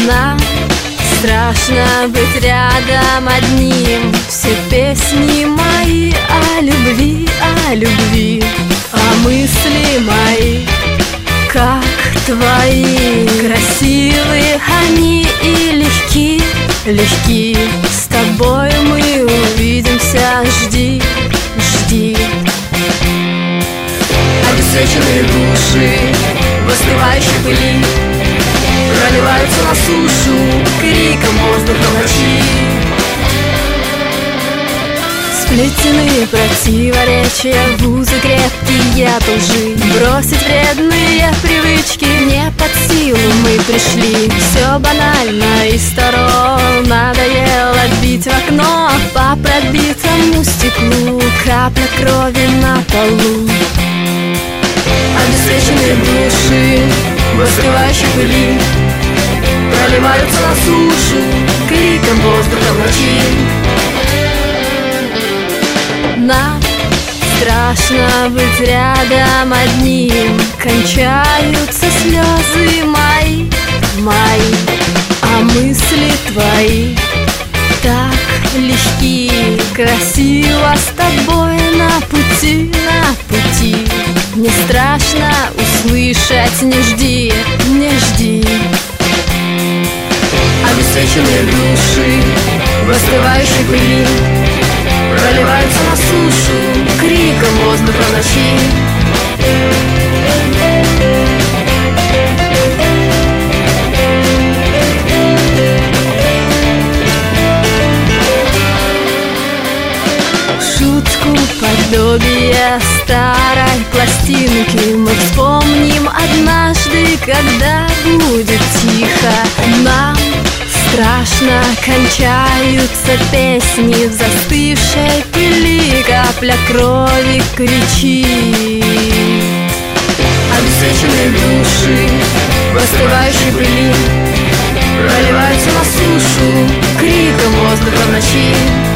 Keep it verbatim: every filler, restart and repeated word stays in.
Нам страшно быть рядом одним. Все песни мои о любви, о любви, а мысли мои как твои. Красивые они и легки, легки. С тобой мы увидимся, жди, жди. Обесцвеченные души в остывающей пыли проливаются на сушу криком воздуха ночи. Сплетены противоречия, в узы крепкие от лжи. Бросить вредные привычки не под силу мы пришли. Все банально и сторон, надоело бить в окно по пробитому стеклу, капля крови на полу. Обесцвеченные души в остывающей пыли проливаются на сушу криком воздуха в ночи. Нам страшно быть рядом одним. Кончаются слезы мои, мои, а мысли твои так легки. Красиво с тобой на пути, на пути. Не страшно услышать, не жди, не жди. Обесцвеченные души в остывающей пыли проливаются на сушу криком воздуха в ночи. Шутку подобие старой пластинки мы вспомним однажды, когда будет тихо. Нам страшно кончаются песни в застывшей пыли, капля крови кричит. Обесцвеченные души в остывающей пыли проливаются на сушу криком воздуха в ночи.